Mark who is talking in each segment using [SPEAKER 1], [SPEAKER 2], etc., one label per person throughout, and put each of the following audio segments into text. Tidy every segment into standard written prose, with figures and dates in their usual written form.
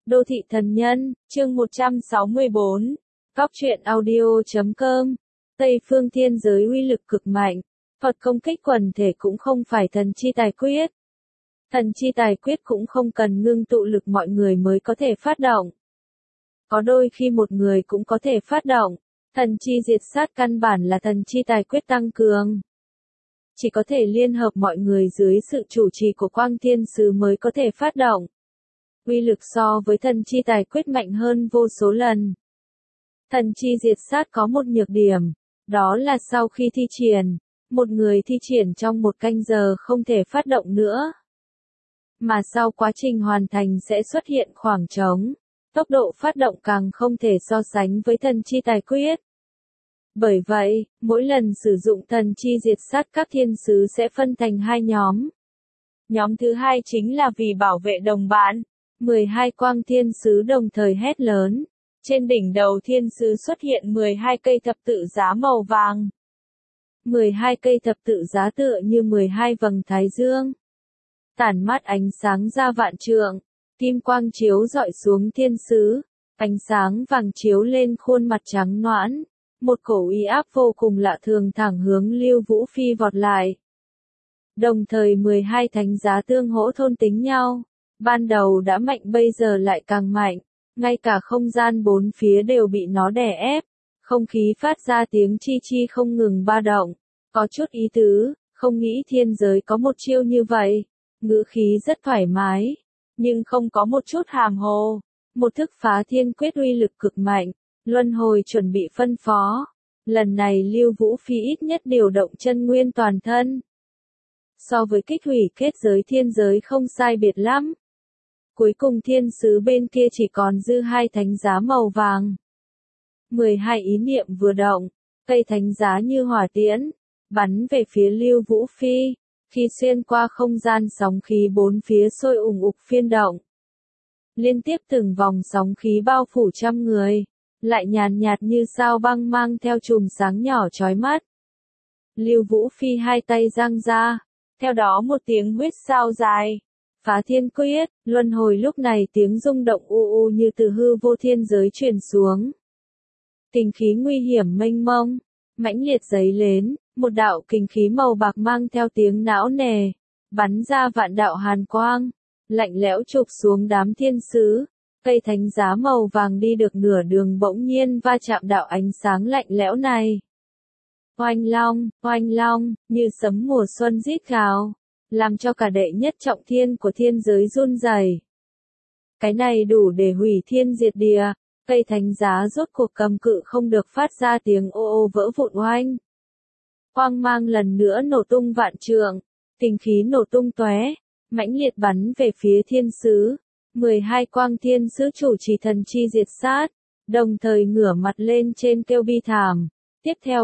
[SPEAKER 1] Đô thị thần nhân, chương 164. Góc truyện audio.com. Tây phương thiên giới uy lực cực mạnh. Phật công kích quần thể cũng không phải thần chi tài quyết. Thần chi tài quyết cũng không cần ngưng tụ lực mọi người mới có thể phát động. Có đôi khi một người cũng có thể phát động. Thần chi diệt sát căn bản là thần chi tài quyết tăng cường. Chỉ có thể liên hợp mọi người dưới sự chủ trì của Quang Thiên Sứ mới có thể phát động. Uy lực so với thần chi tài quyết mạnh hơn vô số lần. Thần chi diệt sát có một nhược điểm, đó là sau khi thi triển, một người thi triển trong 1 canh giờ không thể phát động nữa. Mà sau quá trình hoàn thành sẽ xuất hiện khoảng trống, tốc độ phát động càng không thể so sánh với thần chi tài quyết. Bởi vậy, mỗi lần sử dụng thần chi diệt sát các thiên sứ sẽ phân thành 2 nhóm. Nhóm thứ 2 chính là vì bảo vệ đồng bạn. 12 quang thiên sứ đồng thời hét lớn. Trên đỉnh đầu thiên sứ xuất hiện 12 cây thập tự giá màu vàng. 12 cây thập tự giá tựa như 12 vầng thái dương. Tản mát ánh sáng ra vạn trượng. Kim quang chiếu rọi xuống thiên sứ. Ánh sáng vàng chiếu lên khuôn mặt trắng nõn. Một cổ uy áp vô cùng lạ thường thẳng hướng Lưu Vũ Phi vọt lại. Đồng thời 12 thánh giá tương hỗ thôn tính nhau. Ban đầu đã mạnh bây giờ lại càng mạnh, ngay cả không gian bốn phía đều bị nó đè ép, không khí phát ra tiếng chi chi không ngừng ba động, có chút ý tứ, không nghĩ thiên giới có một chiêu như vậy, ngữ khí rất thoải mái, nhưng không có một chút hàm hồ, một thức phá thiên quyết uy lực cực mạnh, luân hồi chuẩn bị phân phó, lần này Lưu Vũ Phi ít nhất điều động chân nguyên toàn thân. So với kích hủy kết giới thiên giới không sai biệt lắm. Cuối cùng thiên sứ bên kia chỉ còn dư 2 thánh giá màu vàng. 12 ý niệm vừa động, cây thánh giá như hỏa tiễn, bắn về phía Lưu Vũ Phi, khi xuyên qua không gian sóng khí bốn phía sôi ùng ục phiên động. Liên tiếp từng vòng sóng khí bao phủ trăm người, lại nhàn nhạt như sao băng mang theo chùm sáng nhỏ chói mắt. Lưu Vũ Phi 2 tay giang ra, theo đó một tiếng huýt sao dài. Phá thiên quyết, luân hồi lúc này tiếng rung động u u như từ hư vô thiên giới truyền xuống. Kình khí nguy hiểm mênh mông, mãnh liệt dấy lên, một đạo kình khí màu bạc mang theo tiếng não nề, bắn ra vạn đạo hàn quang, lạnh lẽo chụp xuống đám thiên sứ. Cây thánh giá màu vàng đi được nửa đường bỗng nhiên va chạm đạo ánh sáng lạnh lẽo này. Oanh long, như sấm mùa xuân rít gào. Làm cho cả đệ nhất trọng thiên của thiên giới run rẩy. Cái này đủ để hủy thiên diệt địa, cây thánh giá rốt cuộc cầm cự không được phát ra tiếng ô ô vỡ vụn oanh. Quang mang lần nữa nổ tung vạn trượng, kình khí nổ tung tóe, mãnh liệt bắn về phía thiên sứ. 12 quang thiên sứ chủ trì thần chi diệt sát, đồng thời ngửa mặt lên trên kêu bi thảm. Tiếp theo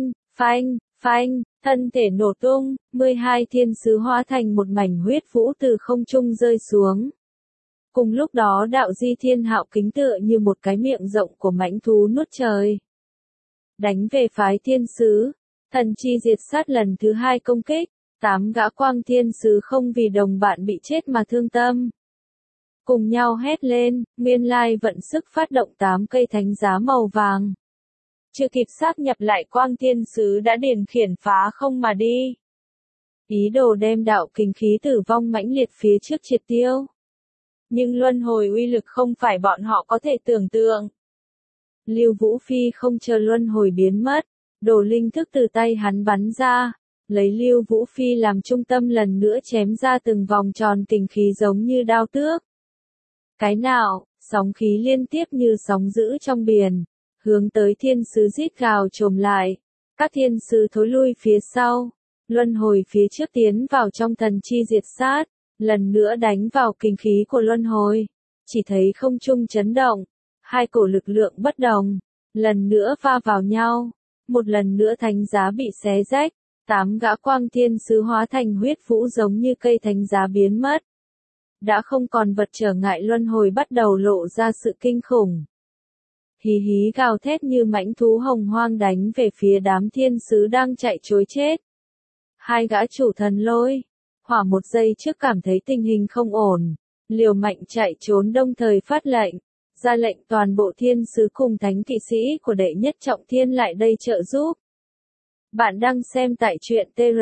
[SPEAKER 1] phanh, thân thể nổ tung, 12 thiên sứ hóa thành một mảnh huyết vũ từ không trung rơi xuống. Cùng lúc đó đạo di thiên hạo kính tựa như một cái miệng rộng của mãnh thú nuốt trời. Đánh về phái thiên sứ, thần chi diệt sát lần thứ 2 công kích, 8 gã quang thiên sứ không vì đồng bạn bị chết mà thương tâm. Cùng nhau hét lên, nguyên lai vận sức phát động 8 cây thánh giá màu vàng. Chưa kịp sáp nhập lại quang thiên sứ đã điền khiển phá không mà đi. Ý đồ đem đạo kình khí tử vong mãnh liệt phía trước triệt tiêu. Nhưng luân hồi uy lực không phải bọn họ có thể tưởng tượng. Lưu Vũ Phi không chờ luân hồi biến mất, đồ linh thức từ tay hắn bắn ra, lấy Lưu Vũ Phi làm trung tâm lần nữa chém ra từng vòng tròn kình khí giống như đao tước. Cái nào, sóng khí liên tiếp như sóng dữ trong biển. Hướng tới thiên sứ rít gào trồm lại, các thiên sứ thối lui phía sau, luân hồi phía trước tiến vào trong thần chi diệt sát, lần nữa đánh vào kình khí của luân hồi, chỉ thấy không trung chấn động, 2 cổ lực lượng bất đồng, lần nữa va vào nhau, một lần nữa thánh giá bị xé rách, 8 gã quang thiên sứ hóa thành huyết vũ giống như cây thánh giá biến mất. Đã không còn vật trở ngại luân hồi bắt đầu lộ ra sự kinh khủng. Hí hí gào thét như mãnh thú hồng hoang đánh về phía đám thiên sứ đang chạy trối chết. 2 gã chủ thần lôi, hỏa một giây trước cảm thấy tình hình không ổn, liều mạnh chạy trốn đồng thời phát lệnh, ra lệnh toàn bộ thiên sứ cùng thánh kỵ sĩ của đệ nhất trọng thiên lại đây trợ giúp. Bạn đang xem tại truyện TR.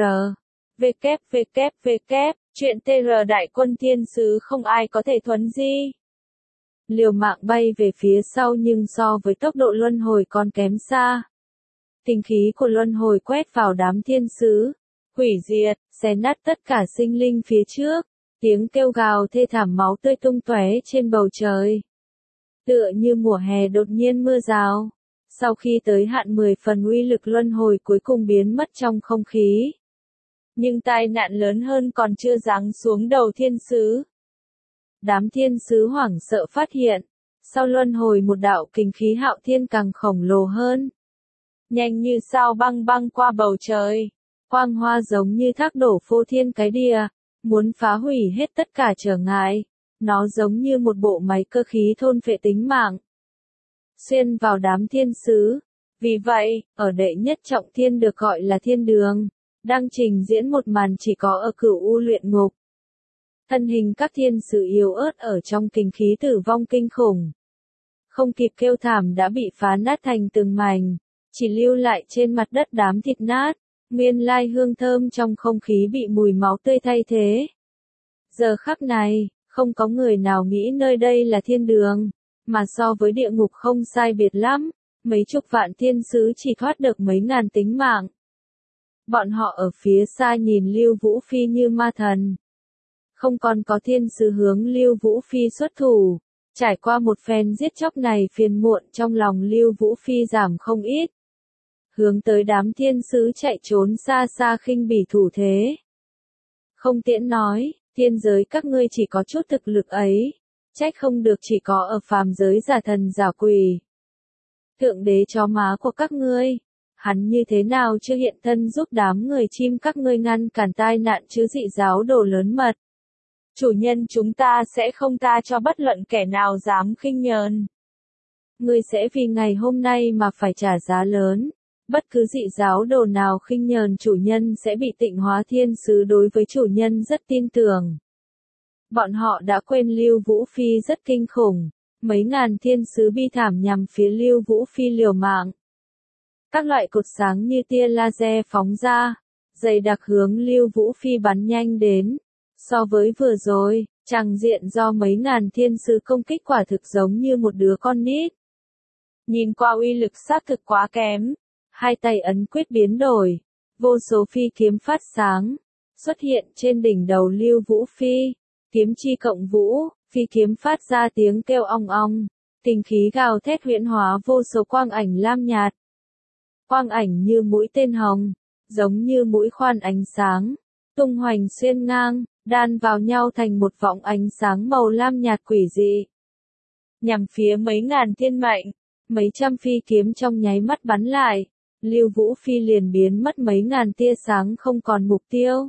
[SPEAKER 1] www. Truyện TR Đại quân thiên sứ không ai có thể thuấn di. Liều mạng bay về phía sau nhưng so với tốc độ luân hồi còn kém xa. Tinh khí của luân hồi quét vào đám thiên sứ, hủy diệt, xé nát tất cả sinh linh phía trước, tiếng kêu gào thê thảm máu tươi tung tóe trên bầu trời. Tựa như mùa hè đột nhiên mưa rào, sau khi tới hạn 10 phần uy lực luân hồi cuối cùng biến mất trong không khí. Nhưng tai nạn lớn hơn còn chưa giáng xuống đầu thiên sứ. Đám thiên sứ hoảng sợ phát hiện, sau luân hồi một đạo kình khí hạo thiên càng khổng lồ hơn. Nhanh như sao băng băng qua bầu trời, quang hoa giống như thác đổ phô thiên cái địa, muốn phá hủy hết tất cả trở ngại. Nó giống như một bộ máy cơ khí thôn phệ tính mạng, xuyên vào đám thiên sứ. Vì vậy, ở đệ nhất trọng thiên được gọi là thiên đường, đang trình diễn một màn chỉ có ở Cửu U luyện ngục. Thân hình các thiên sứ yếu ớt ở trong kình khí tử vong kinh khủng. Không kịp kêu thảm đã bị phá nát thành từng mảnh, chỉ lưu lại trên mặt đất đám thịt nát, nguyên lai hương thơm trong không khí bị mùi máu tươi thay thế. Giờ khắc này, không có người nào nghĩ nơi đây là thiên đường, mà so với địa ngục không sai biệt lắm, mấy chục vạn thiên sứ chỉ thoát được mấy ngàn tính mạng. Bọn họ ở phía xa nhìn Lưu Vũ Phi như ma thần. Không còn có thiên sứ hướng Lưu Vũ Phi xuất thủ, trải qua một phen giết chóc này phiền muộn trong lòng Lưu Vũ Phi giảm không ít. Hướng tới đám thiên sứ chạy trốn xa xa khinh bỉ thủ thế. Không tiễn nói, thiên giới các ngươi chỉ có chút thực lực ấy, trách không được chỉ có ở phàm giới giả thần giả quỷ. Thượng đế chó má của các ngươi, hắn như thế nào chưa hiện thân giúp đám người chim các ngươi ngăn cản tai nạn chứ dị giáo đồ lớn mật. Chủ nhân chúng ta sẽ không tha cho bất luận kẻ nào dám khinh nhờn. Ngươi sẽ vì ngày hôm nay mà phải trả giá lớn. Bất cứ dị giáo đồ nào khinh nhờn chủ nhân sẽ bị tịnh hóa. Thiên sứ đối với chủ nhân rất tin tưởng. Bọn họ đã quên Lưu Vũ Phi rất kinh khủng. Mấy ngàn thiên sứ bi thảm nhằm phía Lưu Vũ Phi liều mạng. Các loại cột sáng như tia laser phóng ra, dày đặc hướng Lưu Vũ Phi bắn nhanh đến. So với vừa rồi, tràng diện do mấy ngàn thiên sứ công kích quả thực giống như một đứa con nít. Nhìn qua uy lực xác thực quá kém. Hai tay ấn quyết biến đổi, vô số phi kiếm phát sáng, xuất hiện trên đỉnh đầu Lưu Vũ Phi, kiếm chi cộng vũ, phi kiếm phát ra tiếng kêu ong ong, kình khí gào thét huyễn hóa vô số quang ảnh lam nhạt. Quang ảnh như mũi tên hồng, giống như mũi khoan ánh sáng, tung hoành xuyên ngang, đan vào nhau thành một vọng ánh sáng màu lam nhạt quỷ dị. Nhằm phía mấy ngàn thiên mệnh, mấy trăm phi kiếm trong nháy mắt bắn lại. Lưu Vũ Phi liền biến mất mấy ngàn tia sáng không còn mục tiêu.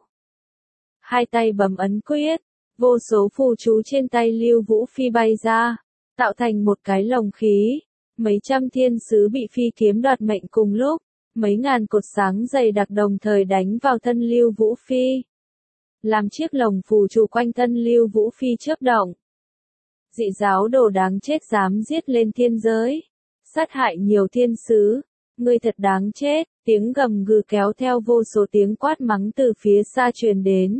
[SPEAKER 1] Hai tay bấm ấn quyết, vô số phù chú trên tay Lưu Vũ Phi bay ra, tạo thành một cái lồng khí. Mấy trăm thiên sứ bị phi kiếm đoạt mệnh cùng lúc, mấy ngàn cột sáng dày đặc đồng thời đánh vào thân Lưu Vũ Phi. Làm chiếc lồng phù chú quanh thân Lưu Vũ Phi chớp động. Dị giáo đồ đáng chết dám giết lên thiên giới, sát hại nhiều thiên sứ. Ngươi thật đáng chết, tiếng gầm gừ kéo theo vô số tiếng quát mắng từ phía xa truyền đến.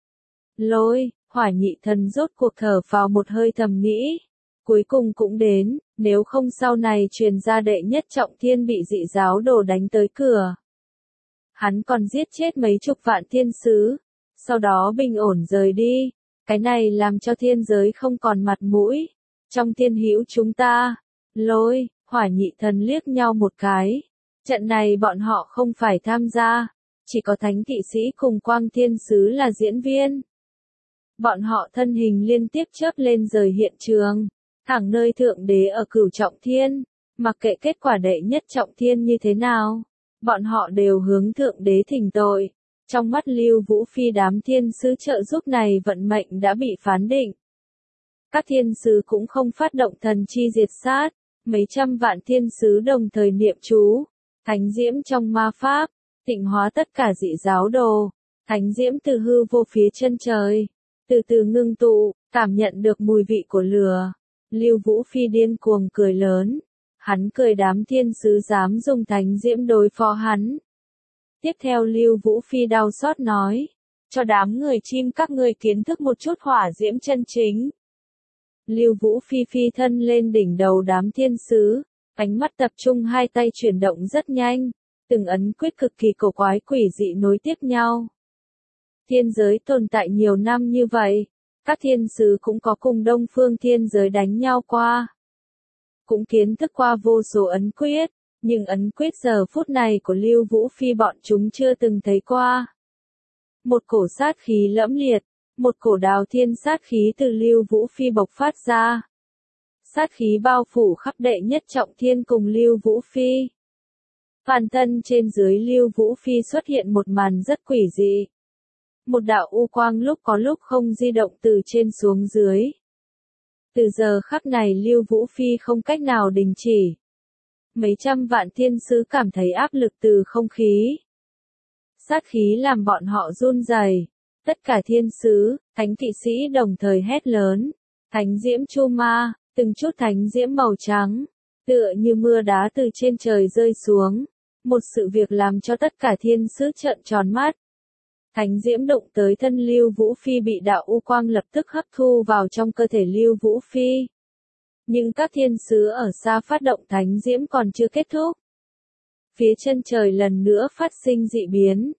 [SPEAKER 1] Lôi, Hỏa Nhị Thần rốt cuộc thở vào một hơi thầm nghĩ. Cuối cùng cũng đến, nếu không sau này truyền ra đệ nhất trọng thiên bị dị giáo đồ đánh tới cửa. Hắn còn giết chết mấy chục vạn thiên sứ, sau đó bình ổn rời đi. Cái này làm cho thiên giới không còn mặt mũi. Trong thiên hữu chúng ta, Lôi, Hỏa Nhị Thần liếc nhau một cái. Trận này bọn họ không phải tham gia, chỉ có thánh kỵ sĩ cùng quang thiên sứ là diễn viên. Bọn họ thân hình liên tiếp chớp lên rời hiện trường, thẳng nơi thượng đế ở Cửu trọng thiên, mặc kệ kết quả đệ nhất trọng thiên như thế nào, bọn họ đều hướng thượng đế thỉnh tội. Trong mắt Lưu Vũ Phi đám thiên sứ trợ giúp này vận mệnh đã bị phán định. Các thiên sứ cũng không phát động thần chi diệt sát, mấy trăm vạn thiên sứ đồng thời niệm chú, thánh diễm trong ma pháp, tịnh hóa tất cả dị giáo đồ, thánh diễm từ hư vô phía chân trời, từ từ ngưng tụ, Cảm nhận được mùi vị của lửa, Lưu Vũ Phi điên cuồng cười lớn. Hắn cười đám thiên sứ dám dùng thánh diễm đối phó hắn. Tiếp theo Lưu Vũ Phi đau xót nói, cho đám người chim các ngươi kiến thức một chút hỏa diễm chân chính. Lưu Vũ Phi phi thân lên đỉnh đầu đám thiên sứ, ánh mắt tập trung, hai tay chuyển động rất nhanh, từng ấn quyết cực kỳ cổ quái quỷ dị nối tiếp nhau. Thiên giới tồn tại nhiều năm như vậy, các thiên sứ cũng có cùng Đông Phương thiên giới đánh nhau qua. Cũng kiến thức qua vô số ấn quyết, nhưng ấn quyết giờ phút này của Lưu Vũ Phi bọn chúng chưa từng thấy qua. Một cổ sát khí lẫm liệt, một cổ đào thiên sát khí từ Lưu Vũ Phi bộc phát ra. Sát khí bao phủ khắp đệ nhất trọng thiên cùng Lưu Vũ Phi. Toàn thân trên dưới Lưu Vũ Phi xuất hiện một màn rất quỷ dị. Một đạo u quang lúc có lúc không di động từ trên xuống dưới. Từ giờ khắc này Lưu Vũ Phi không cách nào đình chỉ. Mấy trăm vạn thiên sứ cảm thấy áp lực từ không khí. Sát khí làm bọn họ run rẩy. Tất cả thiên sứ, thánh kỵ sĩ đồng thời hét lớn. Thánh diễm chu ma, từng chút thánh diễm màu trắng, tựa như mưa đá từ trên trời rơi xuống. Một sự việc làm cho tất cả thiên sứ trợn tròn mắt. Thánh diễm đụng tới thân Lưu Vũ Phi bị đạo u quang lập tức hấp thu vào trong cơ thể Lưu Vũ Phi. Nhưng các thiên sứ ở xa phát động thánh diễm còn chưa kết thúc. Phía chân trời lần nữa phát sinh dị biến.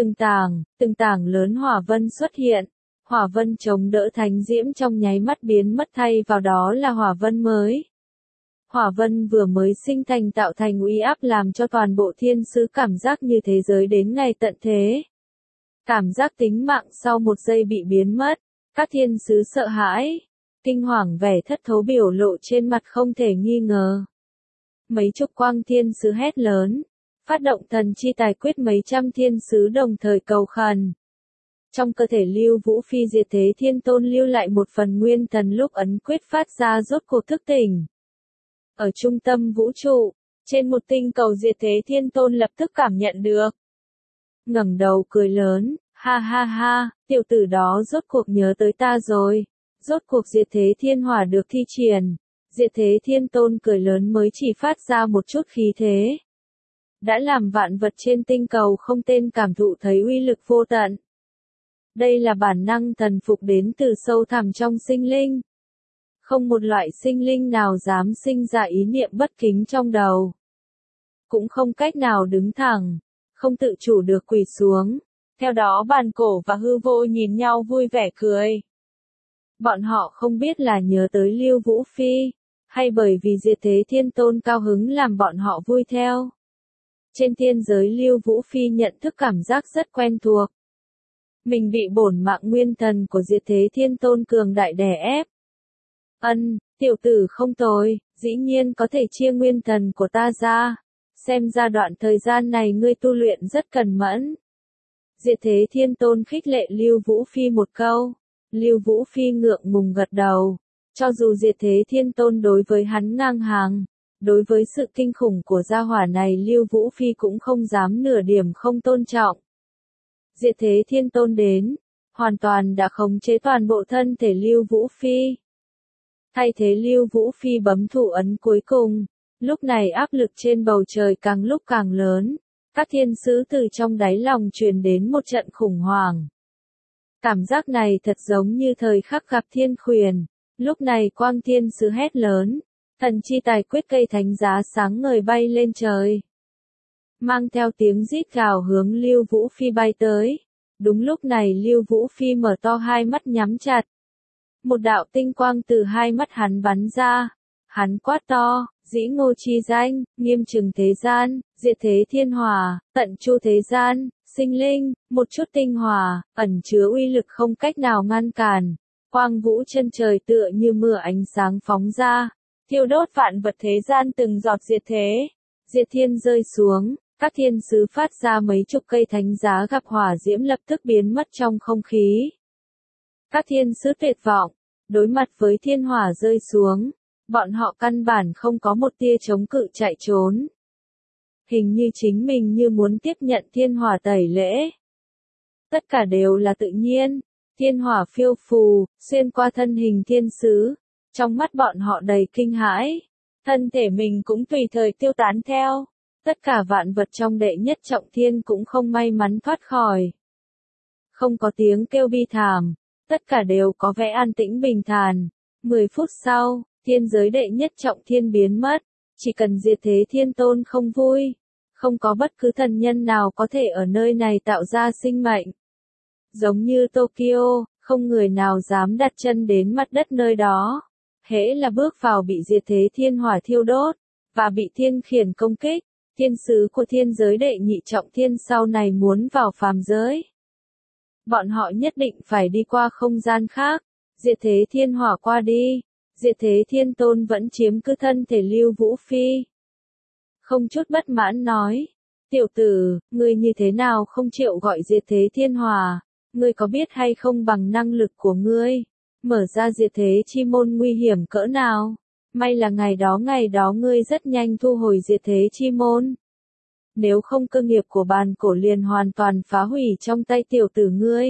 [SPEAKER 1] Từng tảng lớn hỏa vân xuất hiện. Hỏa vân chống đỡ thánh diễm trong nháy mắt biến mất, thay vào đó là hỏa vân mới. Hỏa vân vừa mới sinh thành tạo thành uy áp làm cho toàn bộ thiên sứ cảm giác như thế giới đến ngày tận thế. Cảm giác tính mạng sau một giây bị biến mất, các thiên sứ sợ hãi, kinh hoàng, vẻ thất thố biểu lộ trên mặt không thể nghi ngờ. Mấy chục quang thiên sứ hét lớn, phát động thần chi tài quyết, mấy trăm thiên sứ đồng thời cầu khẩn. Trong cơ thể Lưu Vũ Phi Diệt Thế Thiên Tôn lưu lại một phần nguyên thần lúc ấn quyết phát ra rốt cuộc thức tỉnh. Ở trung tâm vũ trụ, trên một tinh cầu Diệt Thế Thiên Tôn lập tức cảm nhận được. Ngẩng đầu cười lớn, ha ha ha, tiểu tử đó rốt cuộc nhớ tới ta rồi. Rốt cuộc Diệt Thế Thiên Hỏa được thi triển. Diệt Thế Thiên Tôn cười lớn mới chỉ phát ra một chút khí thế. Đã làm vạn vật trên tinh cầu không tên cảm thụ thấy uy lực vô tận. Đây là bản năng thần phục đến từ sâu thẳm trong sinh linh. Không một loại sinh linh nào dám sinh ra ý niệm bất kính trong đầu. Cũng không cách nào đứng thẳng, không tự chủ được quỳ xuống. Theo đó bàn cổ và hư vô nhìn nhau vui vẻ cười. Bọn họ không biết là nhớ tới Lưu Vũ Phi, hay bởi vì Diệt Thế Thiên Tôn cao hứng làm bọn họ vui theo. Trên thiên giới Lưu Vũ Phi nhận thức cảm giác rất quen thuộc. Mình bị bổn mạng nguyên thần của Diệt Thế Thiên Tôn cường đại đè ép. Tiểu tử không tồi, dĩ nhiên có thể chia nguyên thần của ta ra. Xem ra đoạn thời gian này ngươi tu luyện rất cẩn mẫn. Diệt Thế Thiên Tôn khích lệ Lưu Vũ Phi một câu. Lưu Vũ Phi ngượng ngùng gật đầu. Cho dù Diệt Thế Thiên Tôn đối với hắn ngang hàng, đối với sự kinh khủng của gia hỏa này Lưu Vũ Phi cũng không dám nửa điểm không tôn trọng. Diệt Thế Thiên Tôn đến, hoàn toàn đã khống chế toàn bộ thân thể Lưu Vũ Phi. Thay thế Lưu Vũ Phi bấm thủ ấn cuối cùng, lúc này áp lực trên bầu trời càng lúc càng lớn, các thiên sứ từ trong đáy lòng truyền đến một trận khủng hoảng. Cảm giác này thật giống như thời khắc gặp thiên khuyển, lúc này quang thiên sứ hét lớn, thần chi tài quyết cây thánh giá sáng ngời bay lên trời. Mang theo tiếng rít gào hướng Lưu Vũ Phi bay tới. Đúng lúc này Lưu Vũ Phi mở to hai mắt nhắm chặt. Một đạo tinh quang từ hai mắt hắn bắn ra. Hắn quát to, dĩ ngô chi danh, nghiêm trừng thế gian, diệt thế thiên hỏa, tận chu thế gian, sinh linh, một chút tinh hỏa, ẩn chứa uy lực không cách nào ngăn cản. Quang vũ chân trời tựa như mưa ánh sáng phóng ra, thiêu đốt vạn vật thế gian từng giọt diệt thế. Diệt thiên rơi xuống, các thiên sứ phát ra mấy chục cây thánh giá gặp hỏa diễm lập tức biến mất trong không khí. Các thiên sứ tuyệt vọng, đối mặt với thiên hỏa rơi xuống, bọn họ căn bản không có một tia chống cự chạy trốn. Hình như chính mình như muốn tiếp nhận thiên hỏa tẩy lễ. Tất cả đều là tự nhiên, Thiên hỏa phiêu phù, xuyên qua thân hình thiên sứ. Trong mắt bọn họ đầy kinh hãi. Thân thể mình cũng tùy thời tiêu tán theo. Tất cả vạn vật trong đệ nhất trọng thiên cũng không may mắn thoát khỏi. Không có tiếng kêu bi thảm. Tất cả đều có vẻ an tĩnh bình thản. 10 phút sau, thiên giới đệ nhất trọng thiên biến mất. Chỉ cần Diệt Thế Thiên Tôn không vui. Không có bất cứ thần nhân nào có thể ở nơi này tạo ra sinh mệnh. Giống như Tokyo, không người nào dám đặt chân đến mặt đất nơi đó. Hễ là bước vào bị Diệt Thế Thiên Hỏa thiêu đốt, và bị thiên khiển công kích, thiên sứ của thiên giới đệ nhị trọng thiên sau này muốn vào phàm giới. Bọn họ nhất định phải đi qua không gian khác, Diệt Thế Thiên Hỏa qua đi, Diệt Thế Thiên Tôn vẫn chiếm cứ thân thể Lưu Vũ Phi. Không chút bất mãn nói, tiểu tử, ngươi như thế nào không chịu gọi Diệt Thế Thiên Hỏa, ngươi có biết hay không bằng năng lực của ngươi, mở ra Diệt Thế Chi Môn nguy hiểm cỡ nào, may là ngày đó ngươi rất nhanh thu hồi Diệt Thế Chi Môn. Nếu không cơ nghiệp của bàn cổ liền hoàn toàn phá hủy trong tay tiểu tử ngươi.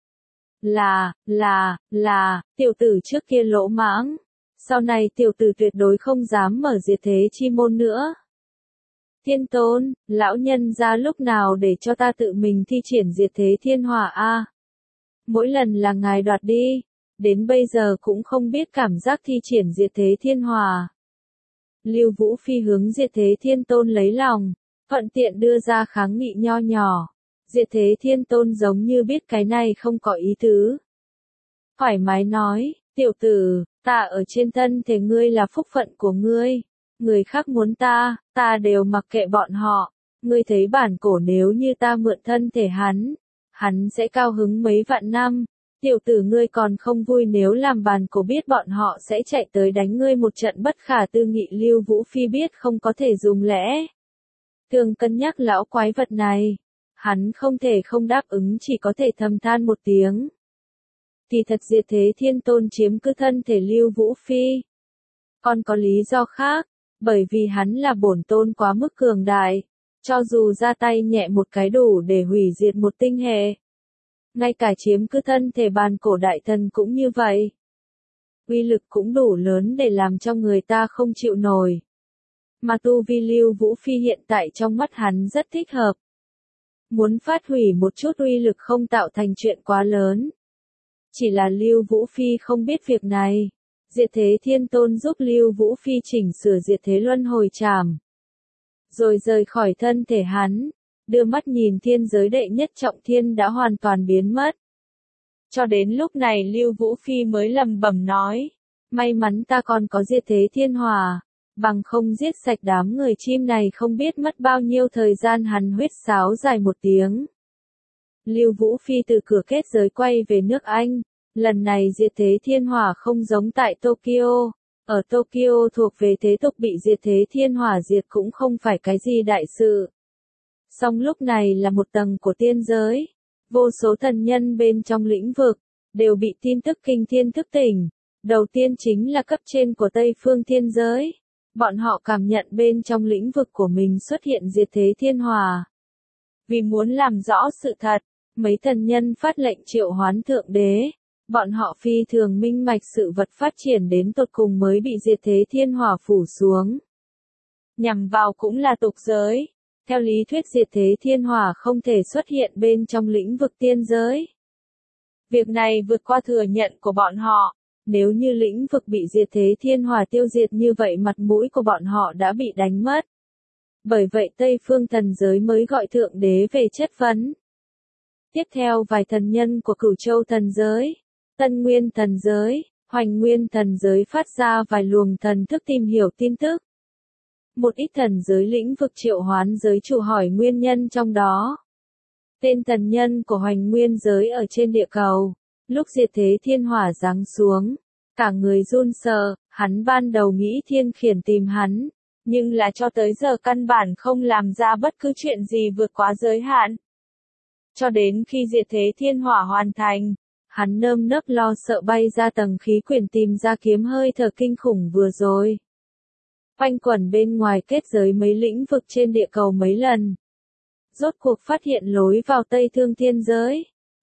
[SPEAKER 1] Tiểu tử trước kia lỗ mãng, sau này tiểu tử tuyệt đối không dám mở Diệt Thế Chi Môn nữa. Thiên Tôn, lão nhân ra lúc nào để cho ta tự mình thi triển Diệt Thế Thiên Hỏa a? Mỗi lần là ngài đoạt đi, đến bây giờ cũng không biết cảm giác thi triển Diệt Thế Thiên Hỏa. Lưu Vũ Phi hướng Diệt Thế Thiên Tôn lấy lòng, thuận tiện đưa ra kháng nghị nho nhỏ. Diệt Thế Thiên Tôn giống như biết cái này không có ý tứ. Thoải mái nói, tiểu tử, ta ở trên thân thể ngươi là phúc phận của ngươi. Người khác muốn ta đều mặc kệ bọn họ. Ngươi thấy bản cổ nếu như ta mượn thân thể hắn sẽ cao hứng mấy vạn năm. Tiểu tử ngươi còn không vui nếu làm bản cổ biết bọn họ sẽ chạy tới đánh ngươi một trận bất khả tư nghị. Lưu Vũ Phi biết không có thể dùng lẽ thường cân nhắc lão quái vật này. Hắn không thể không đáp ứng, chỉ có thể thầm than một tiếng. Thì thật Diệt Thế Thiên Tôn chiếm cứ thân thể Lưu Vũ Phi. Còn có lý do khác, bởi vì hắn là bổn tôn quá mức cường đại, cho dù ra tay nhẹ một cái đủ để hủy diệt một tinh hệ. Ngay cả chiếm cứ thân thể bàn cổ đại thần cũng như vậy. Uy lực cũng đủ lớn để làm cho người ta không chịu nổi. Mà tu vi Lưu Vũ Phi hiện tại trong mắt hắn rất thích hợp. Muốn phát hủy một chút uy lực không tạo thành chuyện quá lớn. Chỉ là Lưu Vũ Phi không biết việc này. Diệt Thế Thiên Tôn giúp Lưu Vũ Phi chỉnh sửa Diệt Thế Luân Hồi Trảm. Rồi rời khỏi thân thể hắn, đưa mắt nhìn thiên giới đệ nhất trọng thiên đã hoàn toàn biến mất. Cho đến lúc này Lưu Vũ Phi mới lẩm bẩm nói, may mắn ta còn có Diệt Thế Thiên Hỏa, bằng không giết sạch đám người chim này không biết mất bao nhiêu thời gian. Hắn huýt sáo dài một tiếng. Lưu Vũ Phi từ cửa kết giới quay về nước Anh. Lần này Diệt Thế Thiên Hỏa không giống tại Tokyo. Ở Tokyo thuộc về thế tục bị Diệt Thế Thiên Hỏa diệt cũng không phải cái gì đại sự. Song lúc này là một tầng của tiên giới. Vô số thần nhân bên trong lĩnh vực, đều bị tin tức kinh thiên thức tỉnh. Đầu tiên chính là cấp trên của Tây Phương Thiên Giới. Bọn họ cảm nhận bên trong lĩnh vực của mình xuất hiện Diệt Thế Thiên Hỏa. Vì muốn làm rõ sự thật, mấy thần nhân phát lệnh triệu hoán Thượng Đế. Bọn họ phi thường minh bạch sự vật phát triển đến tột cùng mới bị Diệt Thế Thiên Hỏa phủ xuống. Nhằm vào cũng là tục giới. Theo lý thuyết Diệt Thế Thiên Hỏa không thể xuất hiện bên trong lĩnh vực tiên giới. Việc này vượt qua thừa nhận của bọn họ. Nếu như lĩnh vực bị Diệt Thế Thiên Hỏa tiêu diệt như vậy mặt mũi của bọn họ đã bị đánh mất. Bởi vậy Tây Phương thần giới mới gọi Thượng Đế về chất vấn. Tiếp theo vài thần nhân của Cửu Châu thần giới, Tân Nguyên thần giới, Hoành Nguyên thần giới phát ra vài luồng thần thức tìm hiểu tin tức. Một ít thần giới lĩnh vực triệu hoán giới chủ hỏi nguyên nhân trong đó. Tên thần nhân của Hoành Nguyên giới ở trên địa cầu, lúc Diệt Thế Thiên Hỏa giáng xuống, cả người run sợ, hắn ban đầu nghĩ thiên khiển tìm hắn, nhưng là cho tới giờ căn bản không làm ra bất cứ chuyện gì vượt quá giới hạn. Cho đến khi Diệt Thế Thiên Hỏa hoàn thành, hắn nơm nớp lo sợ bay ra tầng khí quyển tìm ra kiếm hơi thở kinh khủng vừa rồi. Quanh quẩn bên ngoài kết giới mấy lĩnh vực trên địa cầu mấy lần. Rốt cuộc phát hiện lối vào Tây Thương Thiên giới.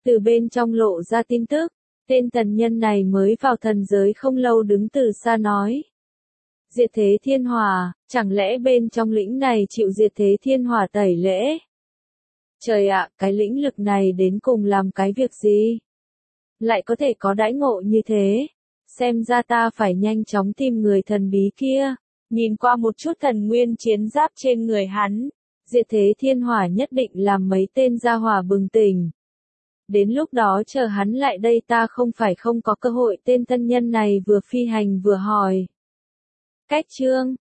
[SPEAKER 1] Từ bên trong lộ ra tin tức, tên thần nhân này mới vào thần giới không lâu đứng từ xa nói. Diệt thế thiên hỏa, chẳng lẽ bên trong lĩnh này chịu diệt thế thiên hỏa tẩy lễ? Trời ạ, cái lĩnh lực này đến cùng làm cái việc gì? Lại có thể có đãi ngộ như thế? Xem ra ta phải nhanh chóng tìm người thần bí kia. Nhìn qua một chút thần nguyên chiến giáp trên người hắn, diệt thế thiên hỏa nhất định làm mấy tên gia hỏa bừng tỉnh. Đến lúc đó chờ hắn lại đây ta không phải không có cơ hội. Tên tân nhân này vừa phi hành vừa hỏi. Cách chương